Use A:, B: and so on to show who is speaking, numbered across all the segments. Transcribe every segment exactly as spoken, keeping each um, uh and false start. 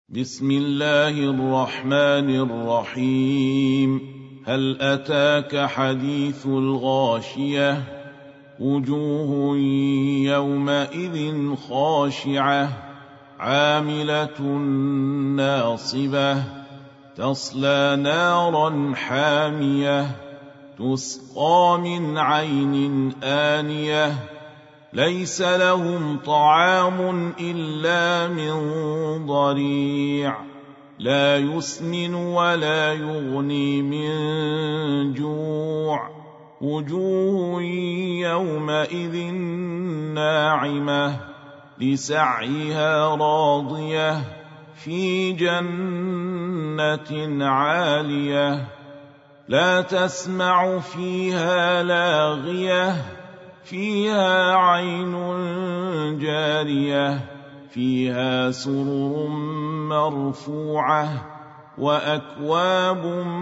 A: بسم الله الرحمن الرحيم. هل أتاك حديث الغاشية؟ وجوه يومئذ خاشعة عاملة ناصبة تصلى نارا حامية تسقى من عين آنية ليس لهم طعام إلا من ضريع لا يسمن ولا يغني من جوع وجوه يومئذ ناعمة لسعيها راضية في جنة عالية لا تسمع فيها لاغية فيها عين جارية فيها سرر مرفوعة وأكواب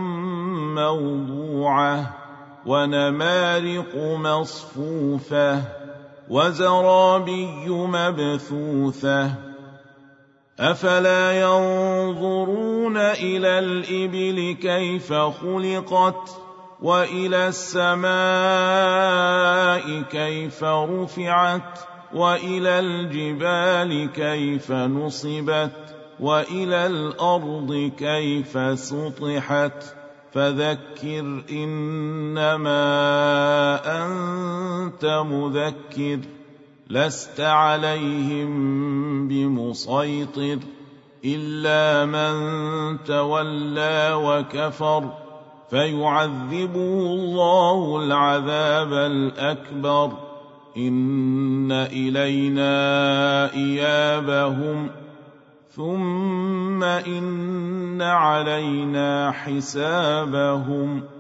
A: موضوعة ونمارق مصفوفة وزرابي مبثوثة أفلا ينظرون إلى الإبل كيف خلقت وإلى السماء كيف رفعت وإلى الجبال كيف نصبت وإلى الأرض كيف سطحت فذكر إنما أنت مذكر لست عليهم بمسيطر إلا من تولى وكفر فيعذبه الله العذاب الأكبر إن إلينا إيابهم ثم إن علينا حسابهم